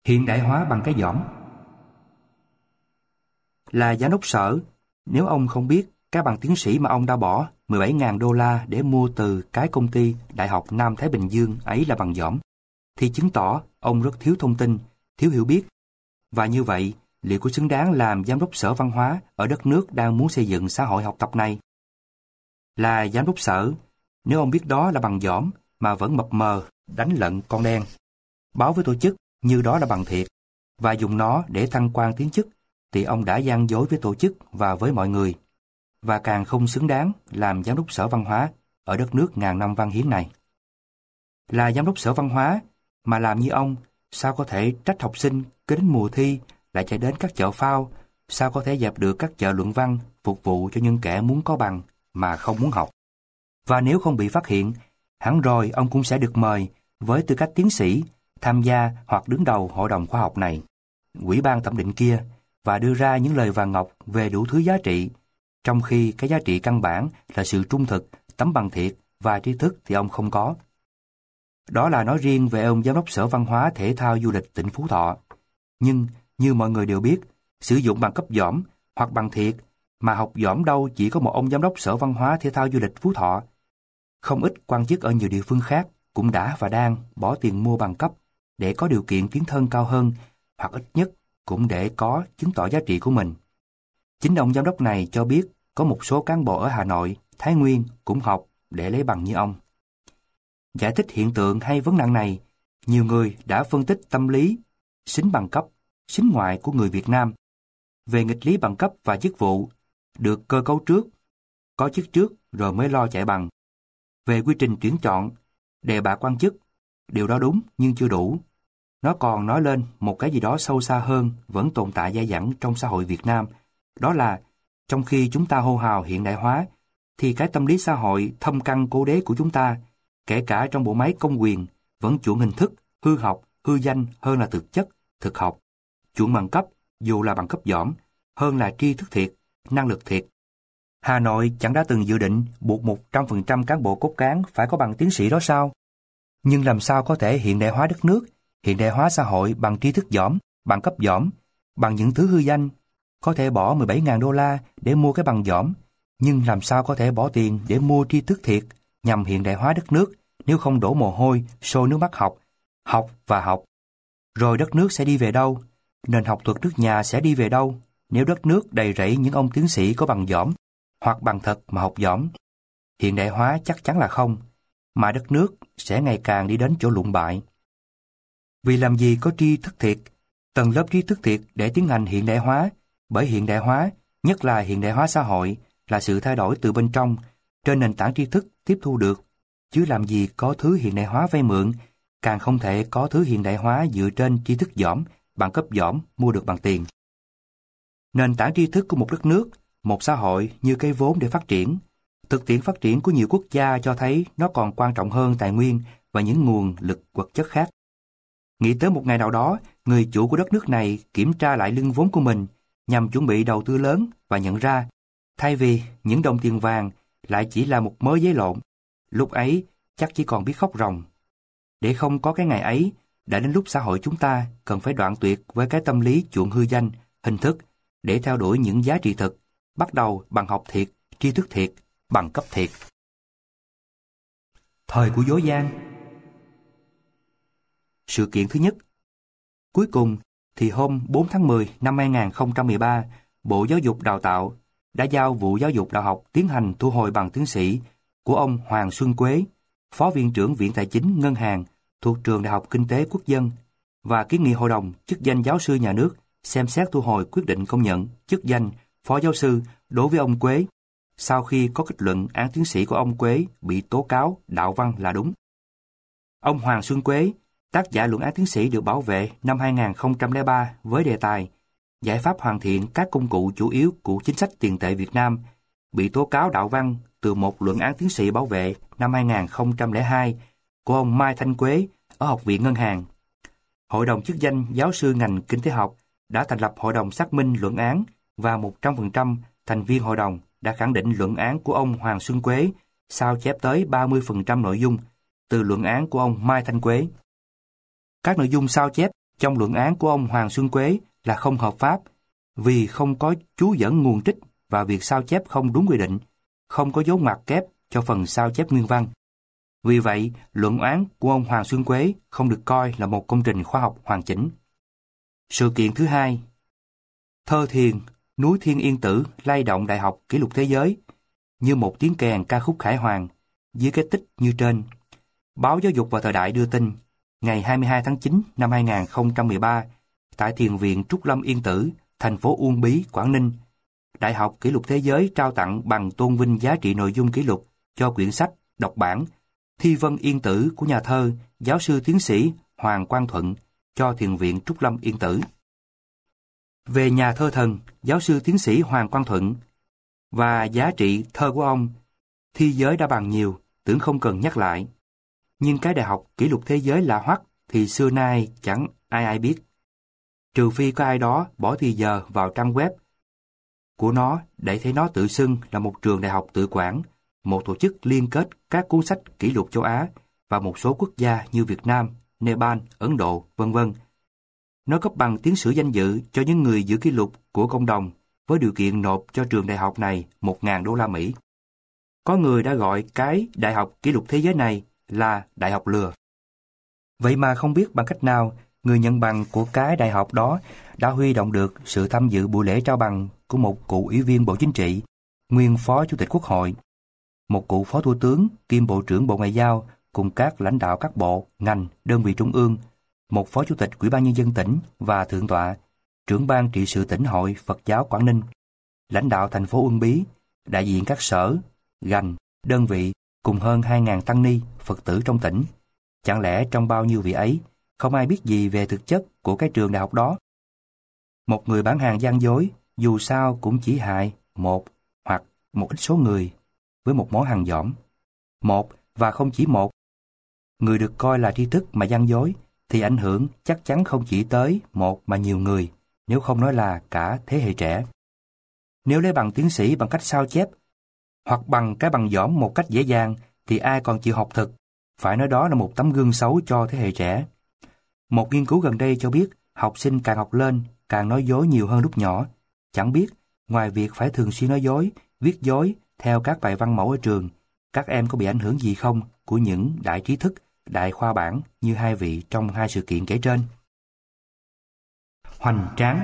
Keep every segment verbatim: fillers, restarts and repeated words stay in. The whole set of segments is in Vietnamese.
Hiện đại hóa bằng cái dỏm. Là giám đốc sở, nếu ông không biết cái bằng tiến sĩ mà ông đã bỏ mười bảy nghìn đô la để mua từ cái công ty Đại học Nam Thái Bình Dương ấy là bằng dỏm, thì chứng tỏ ông rất thiếu thông tin, thiếu hiểu biết. Và như vậy, liệu có xứng đáng làm giám đốc sở văn hóa ở đất nước đang muốn xây dựng xã hội học tập này? Là giám đốc sở, nếu ông biết đó là bằng dỏm mà vẫn mập mờ, đánh lận con đen, báo với tổ chức như đó là bằng thiệt, và dùng nó để thăng quan tiến chức, thì ông đã gian dối với tổ chức và với mọi người, và càng không xứng đáng làm giám đốc sở văn hóa ở đất nước ngàn năm văn hiến này. Là giám đốc sở văn hóa, mà làm như ông, sao có thể trách học sinh cứ đến mùa thi lại chạy đến các chợ phao, sao có thể dẹp được các chợ luận văn phục vụ cho những kẻ muốn có bằng mà không muốn học. Và nếu không bị phát hiện, hẳn rồi ông cũng sẽ được mời với tư cách tiến sĩ tham gia hoặc đứng đầu hội đồng khoa học này, ủy ban thẩm định kia, và đưa ra những lời vàng ngọc về đủ thứ giá trị, trong khi cái giá trị căn bản là sự trung thực, tấm bằng thiệt và tri thức thì ông không có. Đó là nói riêng về ông giám đốc sở văn hóa thể thao du lịch tỉnh Phú Thọ. Nhưng, như mọi người đều biết, sử dụng bằng cấp dỏm hoặc bằng thiệt, mà học dỏm đâu chỉ có một ông giám đốc sở văn hóa thể thao du lịch Phú Thọ. Không ít quan chức ở nhiều địa phương khác cũng đã và đang bỏ tiền mua bằng cấp để có điều kiện tiến thân cao hơn, hoặc ít nhất cũng để có chứng tỏ giá trị của mình. Chính ông giám đốc này cho biết có một số cán bộ ở Hà Nội, Thái Nguyên cũng học để lấy bằng như ông. Giải thích hiện tượng hay vấn nạn này, nhiều người đã phân tích tâm lý xính bằng cấp, xính ngoại của người Việt Nam về nghịch lý bằng cấp và chức vụ, được cơ cấu trước, có chức trước rồi mới lo chạy bằng. Về quy trình tuyển chọn, đề bạt quan chức, điều đó đúng nhưng chưa đủ. Nó còn nói lên một cái gì đó sâu xa hơn vẫn tồn tại dai dẳng trong xã hội Việt Nam. Đó là, trong khi chúng ta hô hào hiện đại hóa, thì cái tâm lý xã hội thâm căn cố đế của chúng ta, kể cả trong bộ máy công quyền, vẫn chuộng hình thức, hư học, hư danh hơn là thực chất, thực học. Chuộng bằng cấp, dù là bằng cấp dỏm, hơn là tri thức thiệt, năng lực thiệt. Hà Nội chẳng đã từng dự định buộc một trăm phần trăm cán bộ cốt cán phải có bằng tiến sĩ đó sao? Nhưng làm sao có thể hiện đại hóa đất nước, hiện đại hóa xã hội bằng tri thức dỏm, bằng cấp dỏm, bằng những thứ hư danh? Có thể bỏ mười bảy nghìn đô la để mua cái bằng dỏm, nhưng làm sao có thể bỏ tiền để mua tri thức thiệt nhằm hiện đại hóa đất nước nếu không đổ mồ hôi, sôi nước mắt học, học và học? Rồi đất nước sẽ đi về đâu? Nền học thuật nước nhà sẽ đi về đâu nếu đất nước đầy rẫy những ông tiến sĩ có bằng dỏm hoặc bằng thật mà học dỏm? Hiện đại hóa chắc chắn là không, mà đất nước sẽ ngày càng đi đến chỗ lụn bại. Vì làm gì có tri thức thiệt, tầng lớp trí thức thiệt để tiến hành hiện đại hóa, bởi hiện đại hóa, nhất là hiện đại hóa xã hội, là sự thay đổi từ bên trong, trên nền tảng tri thức tiếp thu được, chứ làm gì có thứ hiện đại hóa vay mượn, càng không thể có thứ hiện đại hóa dựa trên tri thức dỏm, bằng cấp dỏm mua được bằng tiền. Nền tảng tri thức của một đất nước, một xã hội như cây vốn để phát triển. Thực tiễn phát triển của nhiều quốc gia cho thấy nó còn quan trọng hơn tài nguyên và những nguồn lực vật chất khác. Nghĩ tới một ngày nào đó, người chủ của đất nước này kiểm tra lại lưng vốn của mình nhằm chuẩn bị đầu tư lớn và nhận ra, thay vì những đồng tiền vàng lại chỉ là một mớ giấy lộn, lúc ấy chắc chỉ còn biết khóc ròng. Để không có cái ngày ấy, đã đến lúc xã hội chúng ta cần phải đoạn tuyệt với cái tâm lý chuộng hư danh, hình thức để theo đuổi những giá trị thực, bắt đầu bằng học thiệt, tri thức thiệt, bằng cấp thiệt. Thời của dối gian. Sự kiện thứ nhất. Cuối cùng thì hôm bốn tháng mười năm hai nghìn không trăm mười ba, Bộ Giáo dục Đào tạo đã giao vụ Giáo dục Đại học tiến hành thu hồi bằng tiến sĩ của ông Hoàng Xuân Quế, Phó Viện trưởng Viện Tài chính Ngân hàng thuộc Trường Đại học Kinh tế Quốc dân, và kiến nghị Hội đồng chức danh giáo sư nhà nước xem xét thu hồi quyết định công nhận chức danh Phó Giáo sư đối với ông Quế, sau khi có kết luận án tiến sĩ của ông Quế bị tố cáo đạo văn là đúng. Ông Hoàng Xuân Quế, tác giả luận án tiến sĩ được bảo vệ năm hai nghìn không trăm lẻ ba với đề tài Giải pháp hoàn thiện các công cụ chủ yếu của chính sách tiền tệ Việt Nam, bị tố cáo đạo văn từ một luận án tiến sĩ bảo vệ năm hai nghìn không trăm lẻ hai của ông Mai Thanh Quế ở Học viện Ngân hàng. Hội đồng chức danh giáo sư ngành kinh tế học đã thành lập hội đồng xác minh luận án, và một trăm phần trăm thành viên hội đồng đã khẳng định luận án của ông Hoàng Xuân Quế sao chép tới ba mươi phần trăm nội dung từ luận án của ông Mai Thanh Quế. Các nội dung sao chép trong luận án của ông Hoàng Xuân Quế là không hợp pháp vì không có chú dẫn nguồn trích và việc sao chép không đúng quy định, không có dấu ngoặc kép cho phần sao chép nguyên văn. Vì vậy, luận án của ông Hoàng Xuân Quế không được coi là một công trình khoa học hoàn chỉnh. Sự kiện thứ hai, thơ thiền Núi Thiên Yên Tử lay động đại học kỷ lục thế giới như một tiếng kèn ca khúc khải hoàn dưới cái tích như trên. Báo Giáo dục và Thời đại đưa tin ngày hai mươi hai tháng chín năm hai nghìn không trăm mười ba tại Thiền viện Trúc Lâm Yên Tử, thành phố Uông Bí, Quảng Ninh, Đại học Kỷ lục Thế giới trao tặng bằng tôn vinh giá trị nội dung kỷ lục cho quyển sách độc bản Thi Vân Yên Tử của nhà thơ, giáo sư tiến sĩ Hoàng Quang Thuận cho Thiền viện Trúc Lâm Yên Tử. Về nhà thơ thần, giáo sư tiến sĩ Hoàng Quang Thuận và giá trị thơ của ông, thi giới đã bàn nhiều, tưởng không cần nhắc lại. Nhưng cái đại học kỷ lục thế giới lạ hoắc thì xưa nay chẳng ai ai biết. Trừ phi có ai đó bỏ thì giờ vào trang web của nó để thấy nó tự xưng là một trường đại học tự quản, một tổ chức liên kết các cuốn sách kỷ lục châu Á và một số quốc gia như Việt Nam, Nepal, Ấn Độ, vân vân. Nó cấp bằng tiến sử danh dự cho những người giữ kỷ lục của cộng đồng với điều kiện nộp cho trường đại học này một nghìn đô la Mỹ. Có người đã gọi cái đại học kỷ lục thế giới này là đại học lừa. Vậy mà không biết bằng cách nào người nhận bằng của cái đại học đó đã huy động được sự tham dự buổi lễ trao bằng của một cựu ủy viên Bộ Chính trị, nguyên Phó Chủ tịch Quốc hội, một cựu Phó Thủ tướng kiêm Bộ trưởng Bộ Ngoại giao cùng các lãnh đạo các bộ, ngành, đơn vị trung ương, một Phó Chủ tịch Ủy ban Nhân dân tỉnh và Thượng tọa, trưởng ban trị sự tỉnh hội Phật giáo Quảng Ninh, lãnh đạo thành phố Uông Bí, đại diện các sở, ngành, đơn vị cùng hơn hai nghìn tăng ni, Phật tử trong tỉnh. Chẳng lẽ trong bao nhiêu vị ấy, không ai biết gì về thực chất của cái trường đại học đó? Một người bán hàng gian dối, dù sao cũng chỉ hại một hoặc một ít số người với một món hàng dỏm. Một và không chỉ một. Người được coi là tri thức mà gian dối thì ảnh hưởng chắc chắn không chỉ tới một mà nhiều người, nếu không nói là cả thế hệ trẻ. Nếu lấy bằng tiến sĩ bằng cách sao chép hoặc bằng cái bằng dỏm một cách dễ dàng thì ai còn chịu học thực, phải nói đó là một tấm gương xấu cho thế hệ trẻ. Một nghiên cứu gần đây cho biết học sinh càng học lên càng nói dối nhiều hơn lúc nhỏ. Chẳng biết, ngoài việc phải thường xuyên nói dối, viết dối theo các bài văn mẫu ở trường, các em có bị ảnh hưởng gì không của những đại trí thức, đại khoa bảng như hai vị trong hai sự kiện kể trên? Hoành tráng.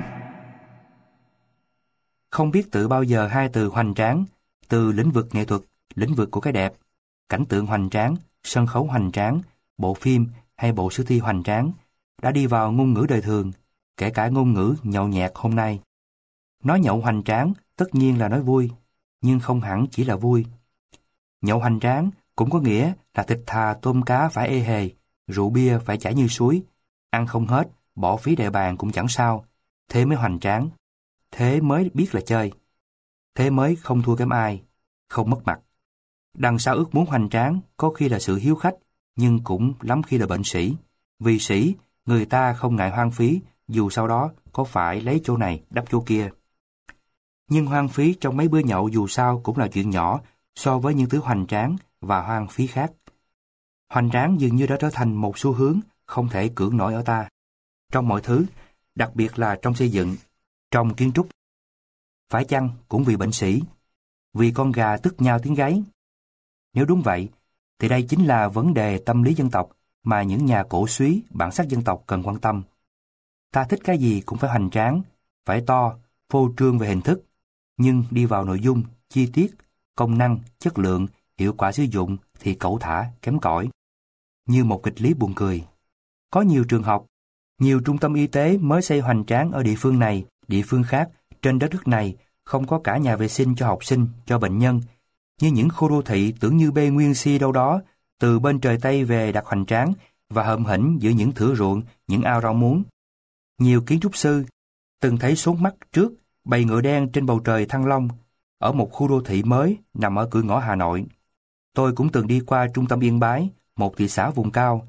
Không biết tự bao giờ hai từ hoành tráng, từ lĩnh vực nghệ thuật, lĩnh vực của cái đẹp, cảnh tượng hoành tráng, sân khấu hoành tráng, bộ phim hay bộ sử thi hoành tráng đã đi vào ngôn ngữ đời thường, kể cả ngôn ngữ nhậu nhẹt hôm nay. Nói nhậu hoành tráng tất nhiên là nói vui, nhưng không hẳn chỉ là vui. Nhậu hoành tráng cũng có nghĩa là thịt thà tôm cá phải ê hề, rượu bia phải chảy như suối, ăn không hết, bỏ phí đầy bàn cũng chẳng sao, thế mới hoành tráng, thế mới biết là chơi, thế mới không thua kém ai, không mất mặt. Đằng sau ước muốn hoành tráng có khi là sự hiếu khách, nhưng cũng lắm khi là bệnh sĩ. Vì sĩ, người ta không ngại hoang phí, dù sau đó có phải lấy chỗ này đắp chỗ kia. Nhưng hoang phí trong mấy bữa nhậu dù sao cũng là chuyện nhỏ so với những thứ hoành tráng và hoang phí khác. Hoành tráng dường như đã trở thành một xu hướng không thể cưỡng nổi ở ta. Trong mọi thứ, đặc biệt là trong xây dựng, trong kiến trúc. Phải chăng cũng vì bệnh sĩ, vì con gà tức nhau tiếng gáy? Nếu đúng vậy, thì đây chính là vấn đề tâm lý dân tộc mà những nhà cổ súy bản sắc dân tộc cần quan tâm. Ta thích cái gì cũng phải hoành tráng, phải to, phô trương về hình thức, nhưng đi vào nội dung, chi tiết, công năng, chất lượng, hiệu quả sử dụng thì cẩu thả, kém cỏi. Như một kịch lý buồn cười. Có nhiều trường học, nhiều trung tâm y tế mới xây hoành tráng ở địa phương này, địa phương khác, trên đất nước này, không có cả nhà vệ sinh cho học sinh, cho bệnh nhân. Như những khu đô thị tưởng như bê nguyên si đâu đó, từ bên trời Tây về đặt hoành tráng và hậm hĩnh giữa những thửa ruộng, những ao rau muống. Nhiều kiến trúc sư từng thấy sốt mắt trước bầy ngựa đen trên bầu trời Thăng Long ở một khu đô thị mới nằm ở cửa ngõ Hà Nội. Tôi cũng từng đi qua trung tâm Yên Bái, một thị xã vùng cao,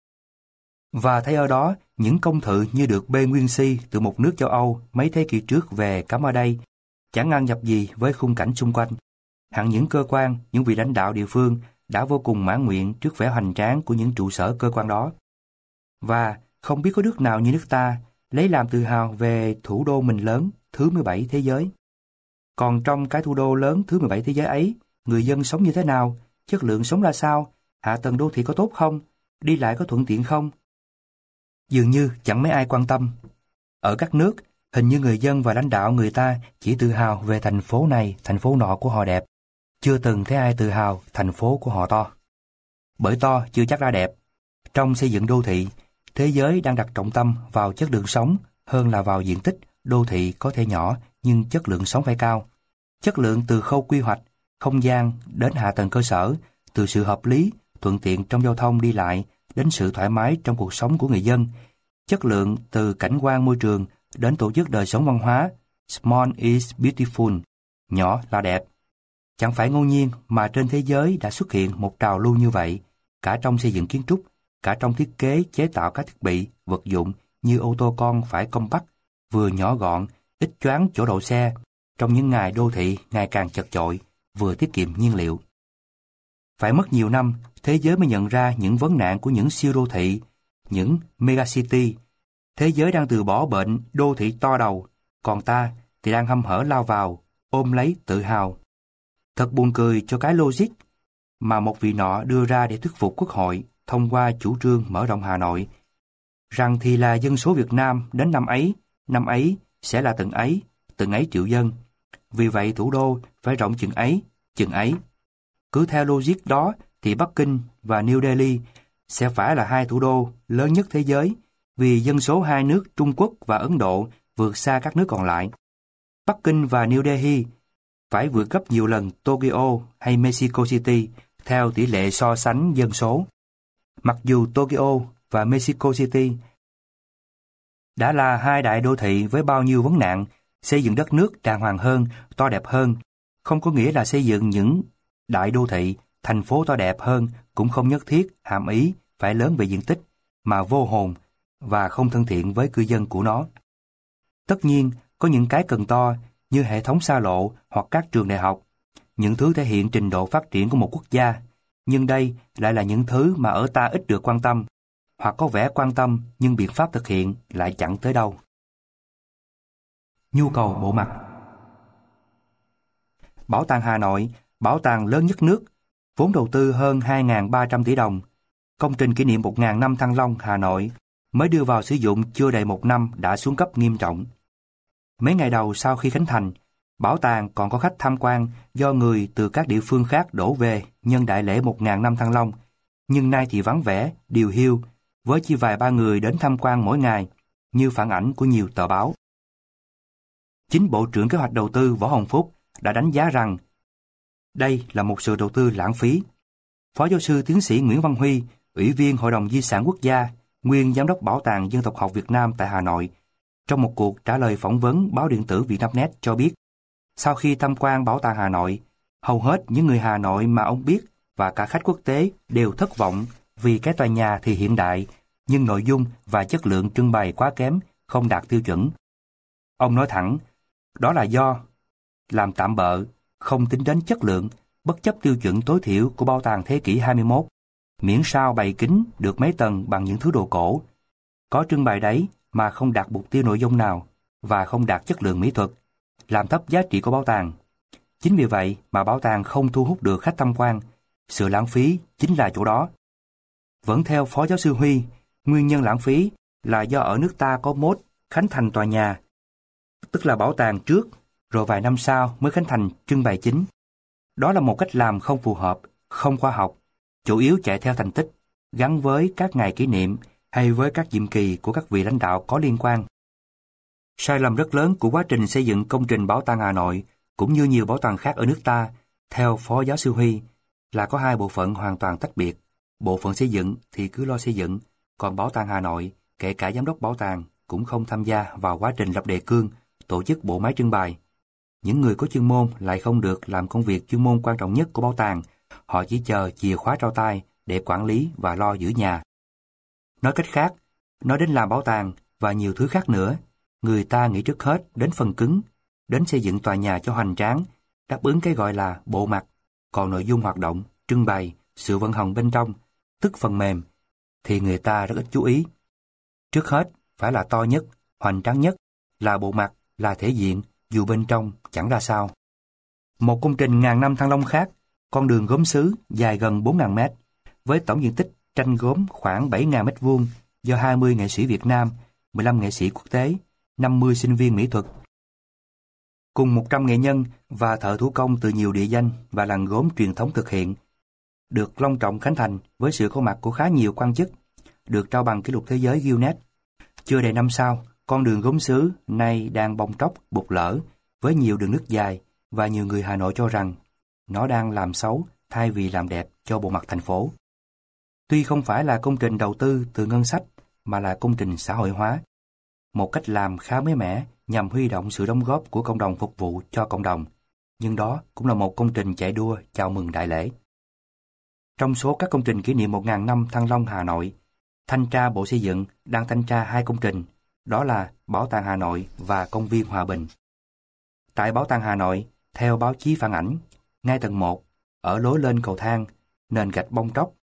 và thấy ở đó những công thự như được bê nguyên si từ một nước châu Âu mấy thế kỷ trước về cắm ở đây, chẳng ăn nhập gì với khung cảnh xung quanh. Hẳn những cơ quan, những vị lãnh đạo địa phương đã vô cùng mãn nguyện trước vẻ hoành tráng của những trụ sở cơ quan đó. Và Không biết có nước nào như nước ta lấy làm tự hào về thủ đô mình lớn thứ mười bảy thế giới. Còn trong cái thủ đô lớn thứ mười bảy thế giới ấy, người dân sống như thế nào? Chất lượng sống ra sao? Hạ tầng đô thị có tốt không? Đi lại có thuận tiện không? Dường như chẳng mấy ai quan tâm. Ở các nước, hình như người dân và lãnh đạo người ta chỉ tự hào về thành phố này, thành phố nọ của họ đẹp. Chưa từng thấy ai tự hào thành phố của họ to. Bởi to chưa chắc đã đẹp. Trong xây dựng đô thị, thế giới đang đặt trọng tâm vào chất lượng sống hơn là vào diện tích. Đô thị có thể nhỏ nhưng chất lượng sống phải cao. Chất lượng từ khâu quy hoạch, không gian đến hạ tầng cơ sở, từ sự hợp lý, thuận tiện trong giao thông đi lại đến sự thoải mái trong cuộc sống của người dân. Chất lượng từ cảnh quan môi trường đến tổ chức đời sống văn hóa. Small is beautiful, nhỏ là đẹp. Chẳng phải ngẫu nhiên mà trên thế giới đã xuất hiện một trào lưu như vậy, cả trong xây dựng kiến trúc, cả trong thiết kế chế tạo các thiết bị, vật dụng như ô tô con phải compact, vừa nhỏ gọn, ít choáng chỗ đậu xe, trong những ngày đô thị ngày càng chật chội, vừa tiết kiệm nhiên liệu. Phải mất nhiều năm, thế giới mới nhận ra những vấn nạn của những siêu đô thị, những megacity. Thế giới đang từ bỏ bệnh đô thị to đầu, còn ta thì đang hăm hở lao vào, ôm lấy tự hào. Thật buồn cười cho cái logic mà một vị nọ đưa ra để thuyết phục Quốc hội thông qua chủ trương mở rộng Hà Nội, rằng thì là dân số Việt Nam đến năm ấy, năm ấy sẽ là từng ấy, từng ấy triệu dân. Vì vậy thủ đô phải rộng chừng ấy, chừng ấy. Cứ theo logic đó thì Bắc Kinh và New Delhi sẽ phải là hai thủ đô lớn nhất thế giới, vì dân số hai nước Trung Quốc và Ấn Độ vượt xa các nước còn lại. Bắc Kinh và New Delhi phải vượt gấp nhiều lần Tokyo hay Mexico City theo tỷ lệ so sánh dân số. Mặc dù Tokyo và Mexico City đã là hai đại đô thị với bao nhiêu vấn nạn, xây dựng đất nước đàng hoàng hơn, to đẹp hơn, không có nghĩa là xây dựng những đại đô thị, thành phố to đẹp hơn cũng không nhất thiết hàm ý phải lớn về diện tích, mà vô hồn và không thân thiện với cư dân của nó. Tất nhiên, có những cái cần to như hệ thống xa lộ hoặc các trường đại học, những thứ thể hiện trình độ phát triển của một quốc gia, nhưng đây lại là những thứ mà ở ta ít được quan tâm, hoặc có vẻ quan tâm nhưng biện pháp thực hiện lại chẳng tới đâu. Nhu cầu bộ mặt. Bảo tàng Hà Nội, bảo tàng lớn nhất nước, vốn đầu tư hơn hai nghìn ba trăm tỷ đồng. Công trình kỷ niệm một nghìn năm Thăng Long Hà Nội mới đưa vào sử dụng chưa đầy một năm đã xuống cấp nghiêm trọng. Mấy ngày đầu sau khi khánh thành, bảo tàng còn có khách tham quan do người từ các địa phương khác đổ về nhân đại lễ một nghìn năm Thăng Long, nhưng nay thì vắng vẻ, điều hiu, với chỉ vài ba người đến tham quan mỗi ngày, như phản ánh của nhiều tờ báo. Chính Bộ trưởng Kế hoạch Đầu tư Võ Hồng Phúc đã đánh giá rằng đây là một sự đầu tư lãng phí. Phó giáo sư tiến sĩ Nguyễn Văn Huy, Ủy viên Hội đồng Di sản Quốc gia, nguyên Giám đốc Bảo tàng Dân tộc học Việt Nam tại Hà Nội, trong một cuộc trả lời phỏng vấn báo điện tử Vietnamnet cho biết, sau khi tham quan Bảo tàng Hà Nội, hầu hết những người Hà Nội mà ông biết và cả khách quốc tế đều thất vọng vì cái tòa nhà thì hiện đại, nhưng nội dung và chất lượng trưng bày quá kém, không đạt tiêu chuẩn. Ông nói thẳng, đó là do làm tạm bợ, không tính đến chất lượng, bất chấp tiêu chuẩn tối thiểu của bảo tàng thế kỷ hai mươi mốt, miễn sao bày kính được mấy tầng bằng những thứ đồ cổ. Có trưng bày đấy mà không đạt mục tiêu nội dung nào và không đạt chất lượng mỹ thuật, làm thấp giá trị của bảo tàng. Chính vì vậy mà bảo tàng không thu hút được khách tham quan, sự lãng phí chính là chỗ đó. Vẫn theo Phó giáo sư Huy, nguyên nhân lãng phí là do ở nước ta có mốt khánh thành tòa nhà, tức là bảo tàng trước, rồi vài năm sau mới khánh thành trưng bày chính. Đó là một cách làm không phù hợp, không khoa học, chủ yếu chạy theo thành tích, gắn với các ngày kỷ niệm hay với các nhiệm kỳ của các vị lãnh đạo có liên quan. Sai lầm rất lớn của quá trình xây dựng công trình Bảo tàng Hà Nội, cũng như nhiều bảo tàng khác ở nước ta, theo Phó giáo sư Huy, là có hai bộ phận hoàn toàn tách biệt. Bộ phận xây dựng thì cứ lo xây dựng, còn Bảo tàng Hà Nội, kể cả giám đốc bảo tàng, cũng không tham gia vào quá trình lập đề cương, tổ chức bộ máy trưng bày. Những người có chuyên môn lại không được làm công việc chuyên môn quan trọng nhất của bảo tàng, họ chỉ chờ chìa khóa trao tay để quản lý và lo giữ nhà. Nói cách khác, nói đến làm bảo tàng và nhiều thứ khác nữa, người ta nghĩ trước hết đến phần cứng, đến xây dựng tòa nhà cho hoành tráng, đáp ứng cái gọi là bộ mặt, còn nội dung hoạt động, trưng bày, sự vận hành bên trong, tức phần mềm, thì người ta rất ít chú ý. Trước hết, phải là to nhất, hoành tráng nhất, là bộ mặt, là thể diện, dù bên trong chẳng ra sao. Một công trình ngàn năm Thăng Long khác, con đường gốm sứ dài gần bốn nghìn mét, với tổng diện tích tranh gốm khoảng bảy nghìn mét vuông do hai mươi nghệ sĩ Việt Nam, mười lăm nghệ sĩ quốc tế, năm mươi sinh viên mỹ thuật, cùng một trăm nghệ nhân và thợ thủ công từ nhiều địa danh và làng gốm truyền thống thực hiện, được long trọng khánh thành với sự có mặt của khá nhiều quan chức, được trao bằng kỷ lục thế giới Guinness. Chưa đầy năm sau, con đường gốm sứ nay đang bong tróc, bục lở với nhiều đường nứt dài, và nhiều người Hà Nội cho rằng nó đang làm xấu thay vì làm đẹp cho bộ mặt thành phố. Tuy không phải là công trình đầu tư từ ngân sách mà là công trình xã hội hóa, một cách làm khá mới mẻ nhằm huy động sự đóng góp của cộng đồng phục vụ cho cộng đồng, nhưng đó cũng là một công trình chạy đua chào mừng đại lễ. Trong số các công trình kỷ niệm một nghìn năm Thăng Long Hà Nội, Thanh tra Bộ Xây dựng đang thanh tra hai công trình, đó là Bảo tàng Hà Nội và Công viên Hòa Bình. Tại Bảo tàng Hà Nội, theo báo chí phản ảnh, ngay tầng một, ở lối lên cầu thang, nền gạch bong tróc.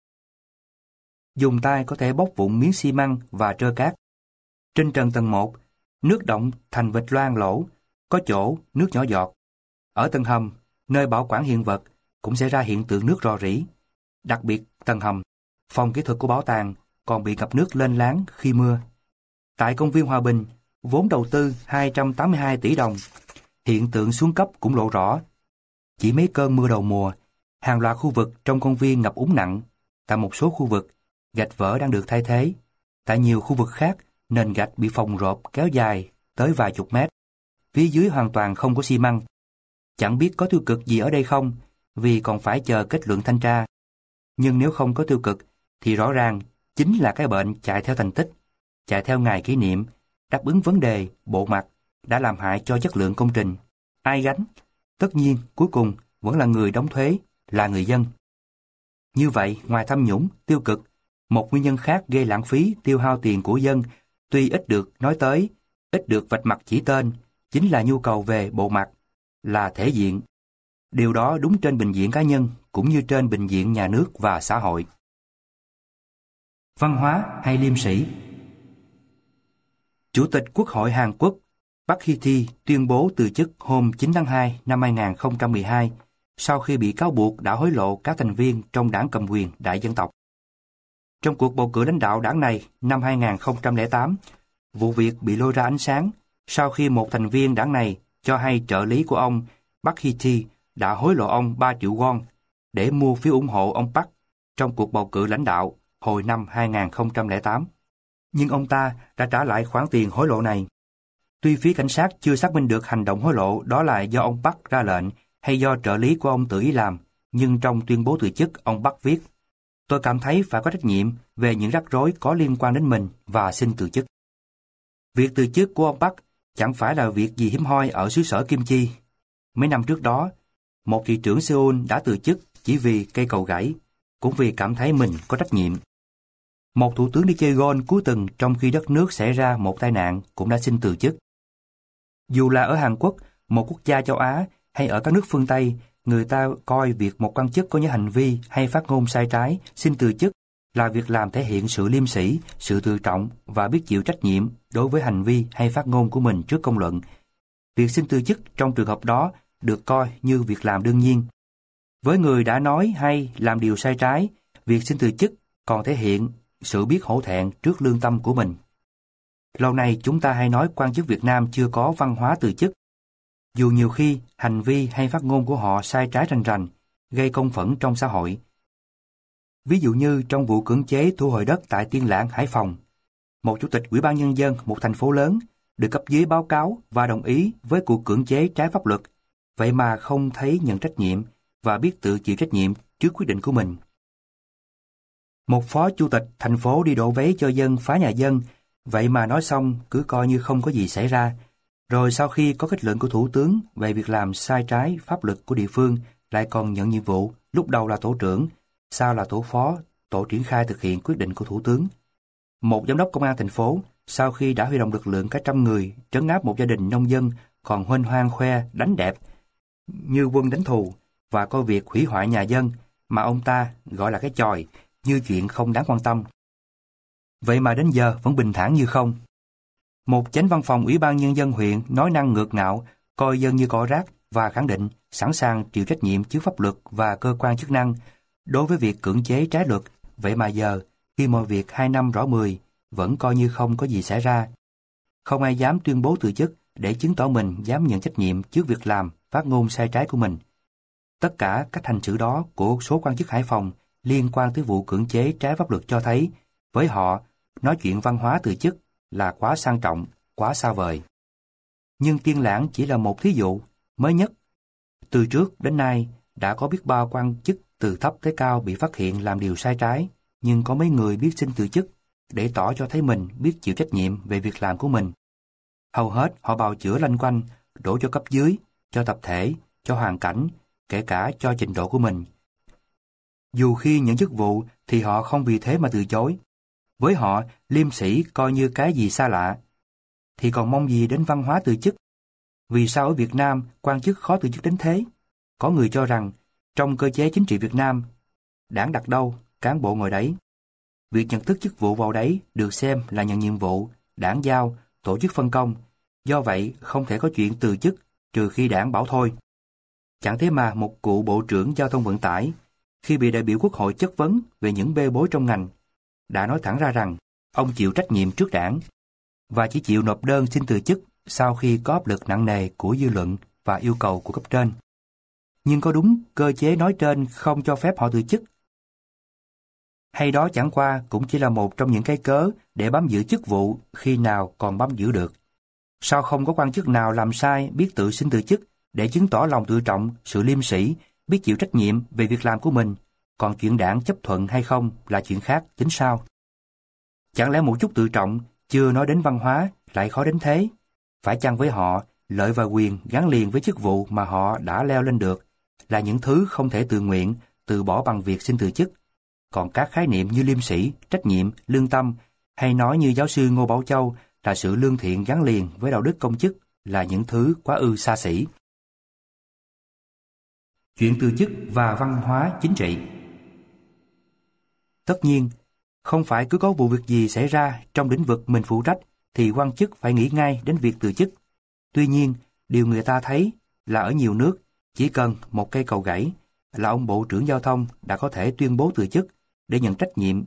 Dùng tay có thể bóc vụn miếng xi măng và trơ cát. Trên trần tầng một, nước đọng thành vệt loang lỗ, có chỗ nước nhỏ giọt. Ở tầng hầm, nơi bảo quản hiện vật, cũng xảy ra hiện tượng nước rò rỉ. Đặc biệt, tầng hầm, phòng kỹ thuật của bảo tàng còn bị ngập nước lên láng khi mưa. Tại Công viên Hòa Bình, vốn đầu tư hai trăm tám mươi hai tỷ đồng, hiện tượng xuống cấp cũng lộ rõ. Chỉ mấy cơn mưa đầu mùa, hàng loạt khu vực trong công viên ngập úng nặng. Tại một số khu vực, gạch vỡ đang được thay thế. Tại nhiều khu vực khác, nền gạch bị phồng rộp kéo dài tới vài chục mét. Phía dưới hoàn toàn không có xi măng. Chẳng biết có tiêu cực gì ở đây không, vì còn phải chờ kết luận thanh tra. Nhưng nếu không có tiêu cực, thì rõ ràng chính là cái bệnh chạy theo thành tích, chạy theo ngày kỷ niệm, đáp ứng vấn đề, bộ mặt, đã làm hại cho chất lượng công trình. Ai gánh? Tất nhiên, cuối cùng vẫn là người đóng thuế, là người dân. Như vậy, ngoài tham nhũng, tiêu cực, một nguyên nhân khác gây lãng phí, tiêu hao tiền của dân, tuy ít được nói tới, ít được vạch mặt chỉ tên, chính là nhu cầu về bộ mặt, là thể diện. Điều đó đúng trên bình diện cá nhân, cũng như trên bình diện nhà nước và xã hội. Văn hóa hay liêm sĩ? Chủ tịch Quốc hội Hàn Quốc Park Hee-tae tuyên bố từ chức hôm chín tháng hai năm hai nghìn không trăm mười hai sau khi bị cáo buộc đã hối lộ các thành viên trong đảng cầm quyền Đại dân tộc. Trong cuộc bầu cử lãnh đạo đảng này năm hai nghìn không trăm lẻ tám, vụ việc bị lôi ra ánh sáng sau khi một thành viên đảng này cho hay trợ lý của ông Park Hee-tae đã hối lộ ông ba triệu won để mua phiếu ủng hộ ông Park trong cuộc bầu cử lãnh đạo hồi năm hai nghìn không trăm lẻ tám. Nhưng ông ta đã trả lại khoản tiền hối lộ này. Tuy phía cảnh sát chưa xác minh được hành động hối lộ đó là do ông Park ra lệnh hay do trợ lý của ông tự ý làm, nhưng trong tuyên bố từ chức, ông Park viết: "Tôi cảm thấy phải có trách nhiệm về những rắc rối có liên quan đến mình và xin từ chức." Việc từ chức của ông Park chẳng phải là việc gì hiếm hoi ở xứ sở Kim Chi. Mấy năm trước đó, một thị trưởng Seoul đã từ chức chỉ vì cây cầu gãy, cũng vì cảm thấy mình có trách nhiệm. Một thủ tướng đi chơi golf cuối tuần trong khi đất nước xảy ra một tai nạn cũng đã xin từ chức. Dù là ở Hàn Quốc, một quốc gia châu Á, hay ở các nước phương Tây, người ta coi việc một quan chức có những hành vi hay phát ngôn sai trái xin từ chức là việc làm thể hiện sự liêm sĩ, sự tự trọng và biết chịu trách nhiệm đối với hành vi hay phát ngôn của mình trước công luận. Việc xin từ chức trong trường hợp đó được coi như việc làm đương nhiên. Với người đã nói hay làm điều sai trái, việc xin từ chức còn thể hiện sự biết hổ thẹn trước lương tâm của mình. Lâu nay chúng ta hay nói quan chức Việt Nam chưa có văn hóa từ chức. Dù nhiều khi hành vi hay phát ngôn của họ sai trái rành rành, gây công phẫn trong xã hội. Ví dụ như trong vụ cưỡng chế thu hồi đất tại Tiên Lãng, Hải Phòng, một chủ tịch Ủy ban Nhân dân một thành phố lớn được cấp dưới báo cáo và đồng ý với cuộc cưỡng chế trái pháp luật, vậy mà không thấy nhận trách nhiệm và biết tự chịu trách nhiệm trước quyết định của mình. Một phó chủ tịch thành phố đi đổ vấy cho dân phá nhà dân, vậy mà nói xong cứ coi như không có gì xảy ra, rồi sau khi có kết luận của thủ tướng về việc làm sai trái pháp luật của địa phương lại còn nhận nhiệm vụ, lúc đầu là tổ trưởng, sau là tổ phó, tổ triển khai thực hiện quyết định của thủ tướng. Một giám đốc công an thành phố, sau khi đã huy động lực lượng cả trăm người trấn áp một gia đình nông dân còn huênh hoang khoe đánh đẹp như quân đánh thù và coi việc hủy hoại nhà dân mà ông ta gọi là cái chòi như chuyện không đáng quan tâm. vậy mà đến giờ vẫn bình thản như không. Một chánh văn phòng Ủy ban Nhân dân huyện nói năng ngược ngạo, coi dân như cỏ rác và khẳng định sẵn sàng chịu trách nhiệm trước pháp luật và cơ quan chức năng đối với việc cưỡng chế trái luật. Vậy mà giờ, khi mọi việc hai năm rõ mười, vẫn coi như không có gì xảy ra. Không ai dám tuyên bố từ chức để chứng tỏ mình dám nhận trách nhiệm trước việc làm, phát ngôn sai trái của mình. Tất cả cách hành xử đó của số quan chức Hải Phòng liên quan tới vụ cưỡng chế trái pháp luật cho thấy, với họ, nói chuyện văn hóa từ chức là quá sang trọng, quá xa vời. Nhưng Tiên Lãng chỉ là một thí dụ mới nhất. Từ trước đến nay, đã có biết bao quan chức từ thấp tới cao bị phát hiện làm điều sai trái, nhưng có mấy người biết xin từ chức để tỏ cho thấy mình biết chịu trách nhiệm về việc làm của mình. Hầu hết họ bào chữa lanh quanh, đổ cho cấp dưới, cho tập thể, cho hoàn cảnh, kể cả cho trình độ của mình. Dù khi nhận chức vụ thì họ không vì thế mà từ chối. Với họ, liêm sĩ coi như cái gì xa lạ. Thì còn mong gì đến văn hóa từ chức? Vì sao ở Việt Nam quan chức khó từ chức đến thế? Có người cho rằng, trong cơ chế chính trị Việt Nam, đảng đặt đâu, cán bộ ngồi đấy. Việc nhận thức chức vụ vào đấy được xem là nhận nhiệm vụ, đảng giao, tổ chức phân công. Do vậy, không thể có chuyện từ chức trừ khi đảng bảo thôi. Chẳng thế mà một cụ Bộ trưởng Giao thông Vận tải, khi bị đại biểu Quốc hội chất vấn về những bê bối trong ngành, đã nói thẳng ra rằng ông chịu trách nhiệm trước đảng và chỉ chịu nộp đơn xin từ chức sau khi có áp lực nặng nề của dư luận và yêu cầu của cấp trên. Nhưng có đúng cơ chế nói trên không cho phép họ từ chức? Hay đó chẳng qua cũng chỉ là một trong những cái cớ để bám giữ chức vụ khi nào còn bám giữ được? Sao không có quan chức nào làm sai biết tự xin từ chức để chứng tỏ lòng tự trọng, sự liêm sĩ, biết chịu trách nhiệm về việc làm của mình, còn chuyện đảng chấp thuận hay không là chuyện khác, tính sao? Chẳng lẽ một chút tự trọng, chưa nói đến văn hóa, lại khó đến thế? Phải chăng với họ, lợi và quyền gắn liền với chức vụ mà họ đã leo lên được là những thứ không thể tự nguyện, từ bỏ bằng việc xin từ chức? Còn các khái niệm như liêm sĩ, trách nhiệm, lương tâm, hay nói như giáo sư Ngô Bảo Châu là sự lương thiện gắn liền với đạo đức công chức, là những thứ quá ư xa xỉ. Chuyện từ chức và văn hóa chính trị. Tất nhiên, không phải cứ có vụ việc gì xảy ra trong lĩnh vực mình phụ trách thì quan chức phải nghĩ ngay đến việc từ chức. Tuy nhiên, điều người ta thấy là ở nhiều nước, chỉ cần một cây cầu gãy là ông Bộ trưởng Giao thông đã có thể tuyên bố từ chức để nhận trách nhiệm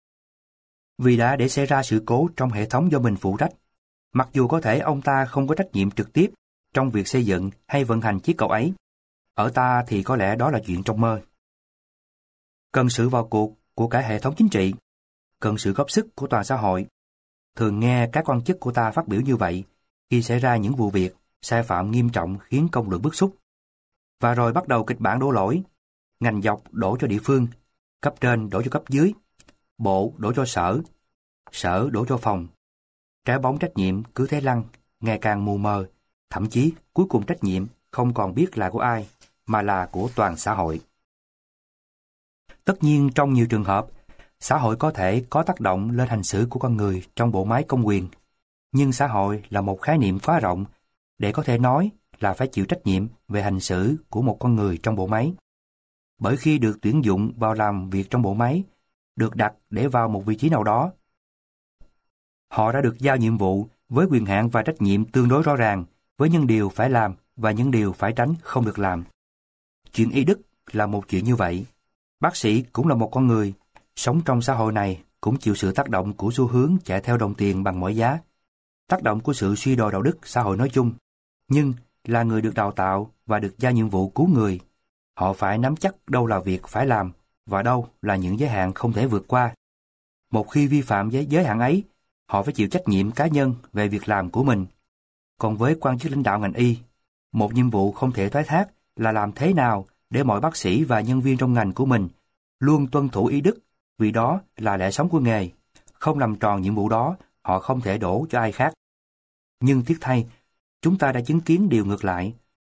vì đã để xảy ra sự cố trong hệ thống do mình phụ trách. Mặc dù có thể ông ta không có trách nhiệm trực tiếp trong việc xây dựng hay vận hành chiếc cầu ấy, ở ta thì có lẽ đó là chuyện trong mơ. Cần sự vào cuộc của cả hệ thống chính trị, cần sự góp sức của toàn xã hội. Thường nghe các quan chức của ta phát biểu như vậy khi xảy ra những vụ việc, sai phạm nghiêm trọng khiến công luận bức xúc. Và rồi bắt đầu kịch bản đổ lỗi, ngành dọc đổ cho địa phương, cấp trên đổ cho cấp dưới, bộ đổ cho sở, sở đổ cho phòng. Trái bóng trách nhiệm cứ thế lăn, ngày càng mù mờ, thậm chí cuối cùng trách nhiệm không còn biết là của ai, mà là của toàn xã hội. Tất nhiên trong nhiều trường hợp, xã hội có thể có tác động lên hành xử của con người trong bộ máy công quyền, nhưng xã hội là một khái niệm quá rộng để có thể nói là phải chịu trách nhiệm về hành xử của một con người trong bộ máy. Bởi khi được tuyển dụng vào làm việc trong bộ máy, được đặt để vào một vị trí nào đó, họ đã được giao nhiệm vụ với quyền hạn và trách nhiệm tương đối rõ ràng, với những điều phải làm và những điều phải tránh không được làm. Chuyện y đức là một chuyện như vậy. Bác sĩ cũng là một con người, sống trong xã hội này cũng chịu sự tác động của xu hướng chạy theo đồng tiền bằng mọi giá, tác động của sự suy đồi đạo đức xã hội nói chung. Nhưng là người được đào tạo và được giao nhiệm vụ cứu người, họ phải nắm chắc đâu là việc phải làm và đâu là những giới hạn không thể vượt qua. Một khi vi phạm với giới hạn ấy, họ phải chịu trách nhiệm cá nhân về việc làm của mình. Còn với quan chức lãnh đạo ngành y, một nhiệm vụ không thể thoái thác là làm thế nào để mọi bác sĩ và nhân viên trong ngành của mình luôn tuân thủ y đức, vì đó là lẽ sống của nghề. Không làm tròn nhiệm vụ đó, họ không thể đổ cho ai khác. Nhưng tiếc thay, chúng ta đã chứng kiến điều ngược lại.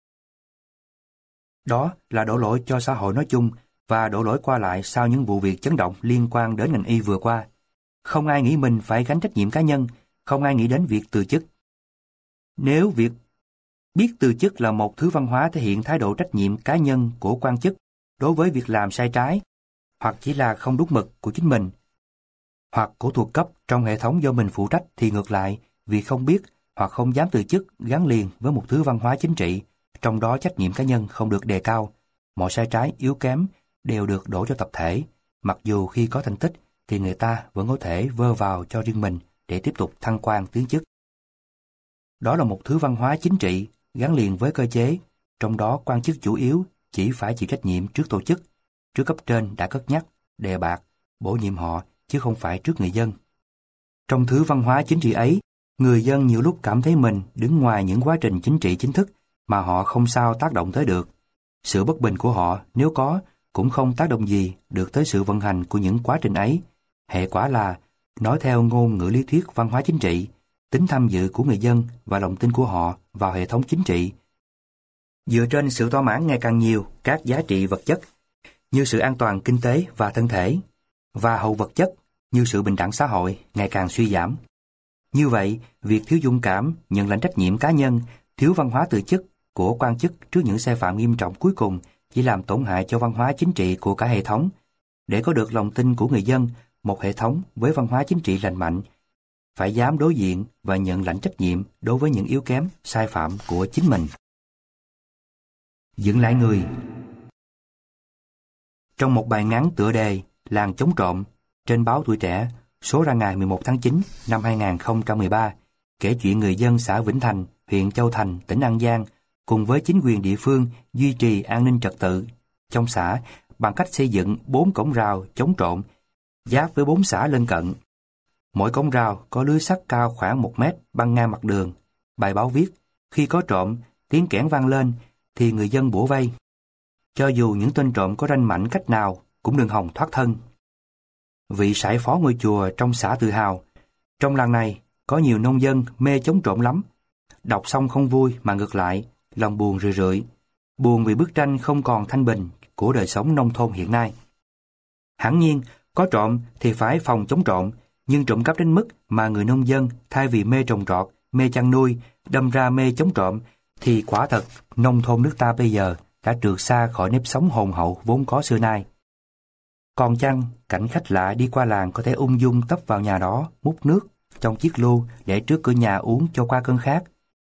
Đó là đổ lỗi cho xã hội nói chung và đổ lỗi qua lại sau những vụ việc chấn động liên quan đến ngành y vừa qua. Không ai nghĩ mình phải gánh trách nhiệm cá nhân, không ai nghĩ đến việc từ chức. Nếu việc biết từ chức là một thứ văn hóa thể hiện thái độ trách nhiệm cá nhân của quan chức đối với việc làm sai trái, hoặc chỉ là không đúng mực của chính mình, Hoặc của thuộc cấp trong hệ thống do mình phụ trách thì ngược lại, vì không biết hoặc không dám từ chức gắn liền với một thứ văn hóa chính trị, trong đó trách nhiệm cá nhân không được đề cao, mọi sai trái yếu kém đều được đổ cho tập thể, mặc dù khi có thành tích thì người ta vẫn có thể vơ vào cho riêng mình để tiếp tục thăng quan tiến chức. Đó là một thứ văn hóa chính trị gắn liền với cơ chế, trong đó quan chức chủ yếu chỉ phải chịu trách nhiệm trước tổ chức, trước cấp trên đã cất nhắc, đề bạt, bổ nhiệm họ, chứ không phải trước người dân. Trong thứ văn hóa chính trị ấy, người dân nhiều lúc cảm thấy mình đứng ngoài những quá trình chính trị chính thức mà họ không sao tác động tới được. Sự bất bình của họ, nếu có, cũng không tác động gì được tới sự vận hành của những quá trình ấy. Hệ quả là, nói theo ngôn ngữ lý thuyết văn hóa chính trị, tính tham dự của người dân và lòng tin của họ vào hệ thống chính trị dựa trên sự thỏa mãn ngày càng nhiều các giá trị vật chất, như sự an toàn kinh tế và thân thể, và hậu vật chất, như sự bình đẳng xã hội, ngày càng suy giảm. Như vậy, việc thiếu dũng cảm, nhận lãnh trách nhiệm cá nhân, thiếu văn hóa từ chức của quan chức trước những sai phạm nghiêm trọng cuối cùng chỉ làm tổn hại cho văn hóa chính trị của cả hệ thống. Để có được lòng tin của người dân, một hệ thống với văn hóa chính trị lành mạnh phải dám đối diện và nhận lãnh trách nhiệm đối với những yếu kém, sai phạm của chính mình. Dựng lại người. Trong một bài ngắn tựa đề Làng chống trộm trên báo Tuổi Trẻ, số ra ngày mười một tháng chín năm hai nghìn không trăm mười ba, kể chuyện người dân xã Vĩnh Thành, huyện Châu Thành, tỉnh An Giang cùng với chính quyền địa phương duy trì an ninh trật tự trong xã bằng cách xây dựng bốn cổng rào chống trộm giáp với bốn xã lân cận. Mỗi cổng rào có lưới sắt cao khoảng một mét băng ngang mặt đường. Bài báo viết, khi có trộm, tiếng kẽn vang lên thì người dân bủa vây. Cho dù những tên trộm có ranh mãnh cách nào cũng đừng hòng thoát thân. Vị sải phó ngôi chùa trong xã tự hào, trong làng này có nhiều nông dân mê chống trộm lắm. Đọc xong không vui mà ngược lại, lòng buồn rười rượi. Buồn vì bức tranh không còn thanh bình của đời sống nông thôn hiện nay. Hẳn nhiên, có trộm thì phải phòng chống trộm, nhưng trộm cắp đến mức mà người nông dân thay vì mê trồng trọt, mê chăn nuôi, đâm ra mê chống trộm, thì quả thật nông thôn nước ta bây giờ đã trượt xa khỏi nếp sống hồn hậu vốn có xưa nay. Còn chăng, cảnh khách lạ đi qua làng có thể ung dung tấp vào nhà đó, múc nước trong chiếc lu để trước cửa nhà uống cho qua cơn khát.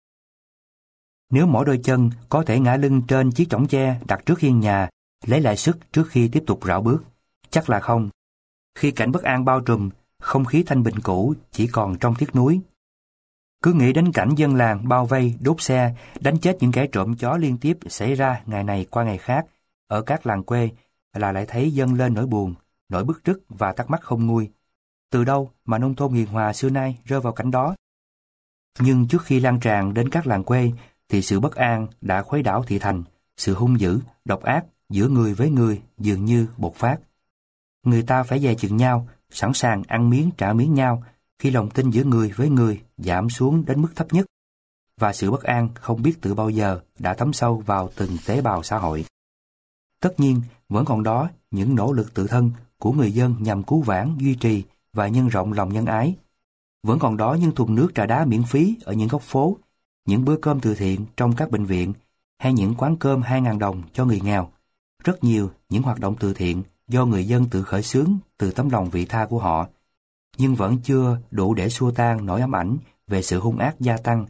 Nếu mỗi đôi chân có thể ngã lưng trên chiếc chõng tre đặt trước hiên nhà, lấy lại sức trước khi tiếp tục rảo bước, chắc là không. Khi cảnh bất an bao trùm, không khí thanh bình cũ chỉ còn trong tiếc nuối. Cứ nghĩ đến cảnh dân làng bao vây, đốt xe, đánh chết những kẻ trộm chó liên tiếp xảy ra ngày này qua ngày khác ở các làng quê là lại thấy dâng lên nỗi buồn, nỗi bức rứt và thắc mắc không nguôi. Từ đâu mà nông thôn hiền hòa xưa nay rơi vào cảnh đó? Nhưng trước khi lan tràn đến các làng quê thì sự bất an đã khuấy đảo thị thành, sự hung dữ, độc ác giữa người với người dường như bộc phát. Người ta phải dè chừng nhau, sẵn sàng ăn miếng trả miếng nhau khi lòng tin giữa người với người giảm xuống đến mức thấp nhất, và sự bất an không biết từ bao giờ đã thấm sâu vào từng tế bào xã hội. Tất nhiên, vẫn còn đó những nỗ lực tự thân của người dân nhằm cứu vãn, duy trì và nhân rộng lòng nhân ái. Vẫn còn đó những thùng nước trà đá miễn phí ở những góc phố, những bữa cơm từ thiện trong các bệnh viện, hay những quán cơm hai ngàn đồng cho người nghèo. Rất nhiều những hoạt động từ thiện do người dân tự khởi xướng từ tấm lòng vị tha của họ, nhưng vẫn chưa đủ để xua tan nỗi ám ảnh về sự hung ác gia tăng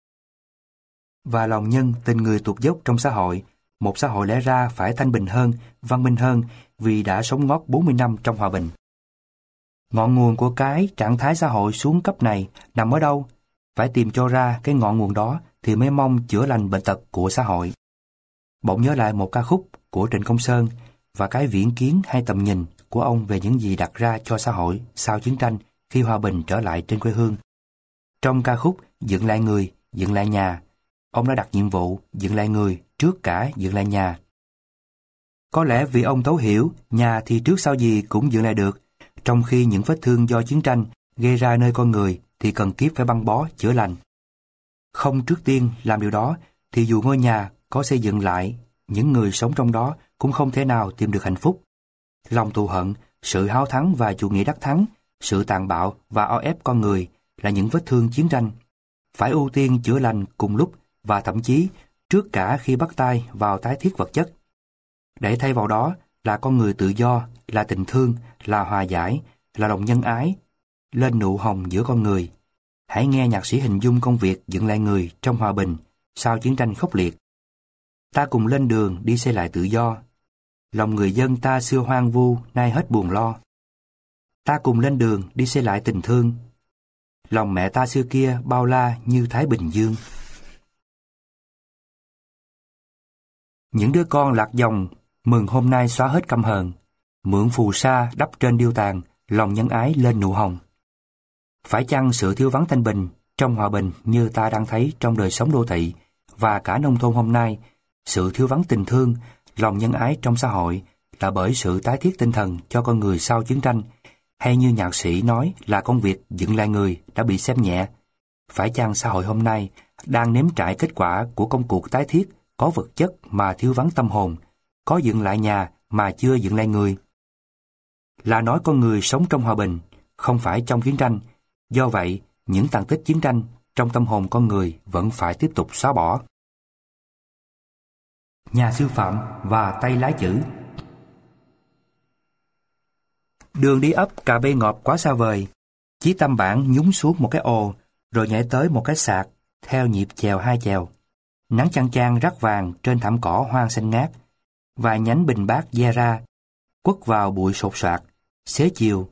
và lòng nhân tình người tụt dốc trong xã hội, một xã hội lẽ ra phải thanh bình hơn, văn minh hơn vì đã sống ngót bốn mươi năm trong hòa bình. Ngọn nguồn của cái trạng thái xã hội xuống cấp này nằm ở đâu? Phải tìm cho ra cái ngọn nguồn đó thì mới mong chữa lành bệnh tật của xã hội. Bỗng nhớ lại một ca khúc của Trịnh Công Sơn và cái viễn kiến hay tầm nhìn của ông về những gì đặt ra cho xã hội sau chiến tranh khi hòa bình trở lại trên quê hương. Trong ca khúc Dựng lại người, dựng lại nhà, ông đã đặt nhiệm vụ dựng lại người trước cả dựng lại nhà. Có lẽ vì ông thấu hiểu nhà thì trước sau gì cũng dựng lại được, trong khi những vết thương do chiến tranh gây ra nơi con người thì cần kiếp phải băng bó chữa lành. Không trước tiên làm điều đó thì dù ngôi nhà có xây dựng lại, những người sống trong đó cũng không thể nào tìm được hạnh phúc. Lòng thù hận, sự háo thắng và chủ nghĩa đắc thắng, sự tàn bạo và o ép con người là những vết thương chiến tranh. Phải ưu tiên chữa lành cùng lúc và thậm chí trước cả khi bắt tay vào tái thiết vật chất. Để thay vào đó là con người tự do, là tình thương, là hòa giải, là lòng nhân ái, lên nụ hồng giữa con người. Hãy nghe nhạc sĩ hình dung công việc dựng lại người trong hòa bình sau chiến tranh khốc liệt. Ta cùng lên đường đi xây lại tự do. Lòng người dân ta xưa hoang vu, nay hết buồn lo. Ta cùng lên đường đi xây lại tình thương. Lòng mẹ ta xưa kia bao la như Thái Bình Dương. Những đứa con lạc dòng mừng hôm nay xóa hết căm hờn, mượn phù sa đắp trên điêu tàn, lòng nhân ái lên nụ hồng. Phải chăng sự thiếu vắng thanh bình trong hòa bình như ta đang thấy trong đời sống đô thị và cả nông thôn hôm nay, sự thiếu vắng tình thương, lòng nhân ái trong xã hội là bởi sự tái thiết tinh thần cho con người sau chiến tranh, hay như nhạc sĩ nói là công việc dựng lại người đã bị xem nhẹ? Phải chăng xã hội hôm nay đang nếm trải kết quả của công cuộc tái thiết, có vật chất mà thiếu vắng tâm hồn, có dựng lại nhà mà chưa dựng lại người? Là nói con người sống trong hòa bình, không phải trong chiến tranh. Do vậy, những tàn tích chiến tranh trong tâm hồn con người vẫn phải tiếp tục xóa bỏ. Nhà sư phạm và tay lái chữ. Đường đi ấp cà bê ngọt quá xa vời. Chí Tâm Bản nhúng xuống một cái ồ, rồi nhảy tới một cái sạc, theo nhịp chèo hai chèo. Nắng chang chang rắc vàng trên thảm cỏ hoang xanh ngát. Vài nhánh bình bát ve ra, quất vào bụi sột soạt. Xế chiều,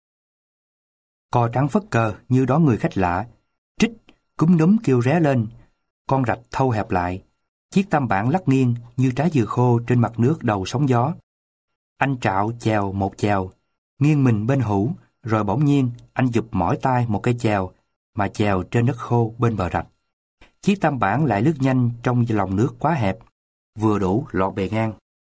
cò trắng phất cờ như đón người khách lạ. Trích, cúm núm kêu ré lên. Con rạch thâu hẹp lại. Chiếc tam bản lắc nghiêng như trái dừa khô trên mặt nước đầu sóng gió. Anh Trạo chèo một chèo, nghiêng mình bên hữu, rồi bỗng nhiên anh giục mỏi tay một cây chèo, mà chèo trên đất khô bên bờ rạch. Chiếc tam bản lại lướt nhanh trong lòng nước quá hẹp, vừa đủ lọt bề ngang.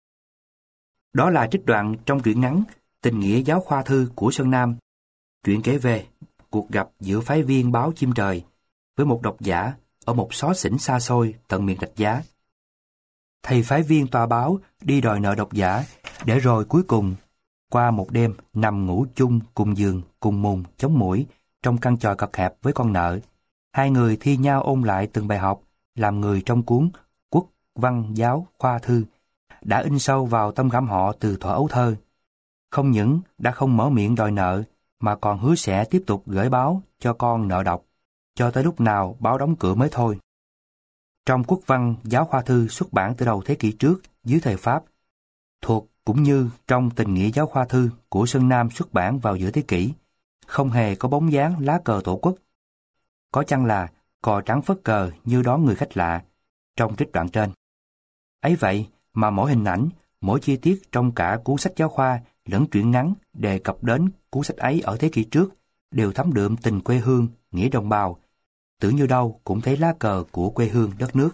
Đó là trích đoạn trong truyện ngắn Tình nghĩa giáo khoa thư của Sơn Nam. Truyện kể về cuộc gặp giữa phái viên báo Chim Trời với một độc giả ở một xó xỉnh xa xôi tận miền Rạch Giá. Thầy phái viên tòa báo đi đòi nợ độc giả, để rồi cuối cùng, qua một đêm nằm ngủ chung cùng giường, cùng mùng, chống muỗi trong căn chòi cật hẹp với con nợ, hai người thi nhau ôn lại từng bài học làm người trong cuốn Quốc văn giáo khoa thư đã in sâu vào tâm khảm họ từ thuở ấu thơ. Không những đã không mở miệng đòi nợ, mà còn hứa sẽ tiếp tục gửi báo cho con nợ đọc, cho tới lúc nào báo đóng cửa mới thôi. Trong Quốc văn giáo khoa thư xuất bản từ đầu thế kỷ trước dưới thời Pháp, thuộc cũng như trong Tình nghĩa giáo khoa thư của Sơn Nam xuất bản vào giữa thế kỷ, không hề có bóng dáng lá cờ tổ quốc. Có chăng là cò trắng phất cờ như đón người khách lạ trong trích đoạn trên. Ấy vậy mà mỗi hình ảnh, mỗi chi tiết trong cả cuốn sách giáo khoa lẫn truyện ngắn đề cập đến cuốn sách ấy ở thế kỷ trước đều thấm đượm tình quê hương, nghĩa đồng bào, tưởng như đâu cũng thấy lá cờ của quê hương đất nước.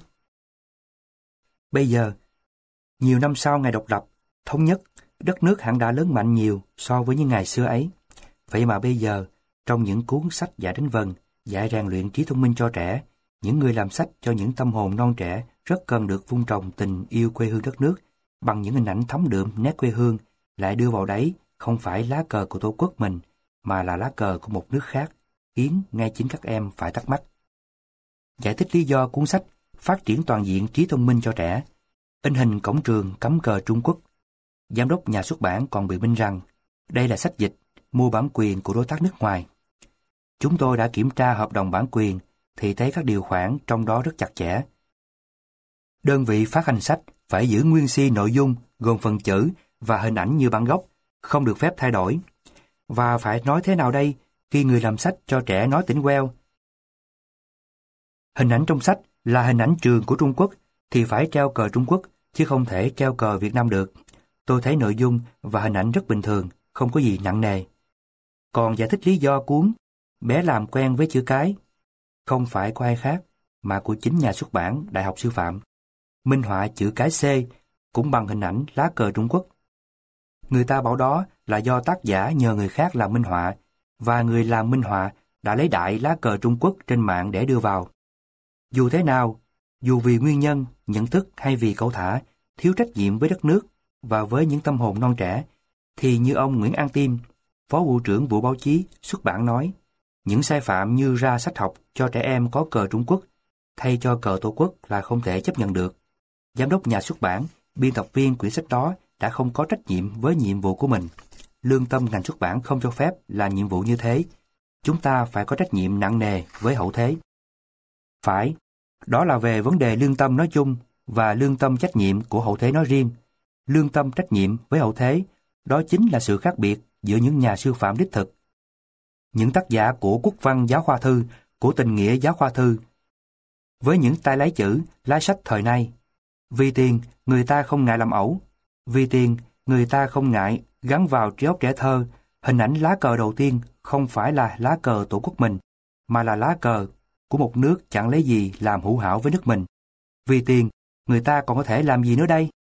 Bây giờ, nhiều năm sau ngày độc lập, thống nhất, đất nước hẳn đã lớn mạnh nhiều so với những ngày xưa ấy. Vậy mà bây giờ, trong những cuốn sách dạy đánh vần, dạy rèn luyện trí thông minh cho trẻ, những người làm sách cho những tâm hồn non trẻ rất cần được vun trồng tình yêu quê hương đất nước bằng những hình ảnh thấm đượm nét quê hương, lại đưa vào đấy không phải lá cờ của tổ quốc mình, mà là lá cờ của một nước khác, khiến ngay chính các em phải thắc mắc. Giải thích lý do cuốn sách Phát triển toàn diện trí thông minh cho trẻ, in hình cổng trường cắm cờ Trung Quốc. Giám đốc nhà xuất bản còn biện minh rằng đây là sách dịch, mua bản quyền của đối tác nước ngoài. Chúng tôi đã kiểm tra hợp đồng bản quyền thì thấy các điều khoản trong đó rất chặt chẽ. Đơn vị phát hành sách phải giữ nguyên si nội dung gồm phần chữ và hình ảnh như bản gốc, không được phép thay đổi. Và phải nói thế nào đây khi người làm sách cho trẻ nói tỉnh queo? Hình ảnh trong sách là hình ảnh trường của Trung Quốc thì phải treo cờ Trung Quốc, chứ không thể treo cờ Việt Nam được. Tôi thấy nội dung và hình ảnh rất bình thường, không có gì nặng nề. Còn giải thích lý do cuốn Bé làm quen với chữ cái, không phải của ai khác, mà của chính nhà xuất bản Đại học Sư phạm. Minh họa chữ cái C cũng bằng hình ảnh lá cờ Trung Quốc. Người ta bảo đó là do tác giả nhờ người khác làm minh họa, và người làm minh họa đã lấy đại lá cờ Trung Quốc trên mạng để đưa vào. Dù thế nào, dù vì nguyên nhân, nhận thức hay vì cẩu thả, thiếu trách nhiệm với đất nước và với những tâm hồn non trẻ, thì như ông Nguyễn An Tiêm, Phó Vụ trưởng Vụ Báo chí xuất bản nói, những sai phạm như ra sách học cho trẻ em có cờ Trung Quốc thay cho cờ Tổ quốc là không thể chấp nhận được. Giám đốc nhà xuất bản, biên tập viên quyển sách đó đã không có trách nhiệm với nhiệm vụ của mình. lương tâm ngành xuất bản không cho phép là nhiệm vụ như thế. Chúng ta phải có trách nhiệm nặng nề với hậu thế. Phải, đó là về vấn đề lương tâm nói chung và lương tâm trách nhiệm của hậu thế nói riêng. Lương tâm trách nhiệm với hậu thế, đó chính là sự khác biệt giữa những nhà sư phạm đích thực, những tác giả của quốc văn giáo khoa thư, của tình nghĩa giáo khoa thư, với những tay lái chữ, lái sách thời nay. Vì tiền, người ta không ngại làm ẩu. Vì tiền, người ta không ngại gắn vào trí óc trẻ thơ hình ảnh lá cờ đầu tiên không phải là lá cờ tổ quốc mình, mà là lá cờ của một nước chẳng lấy gì làm hữu hảo với nước mình. Vì tiền, người ta còn có thể làm gì nữa đây?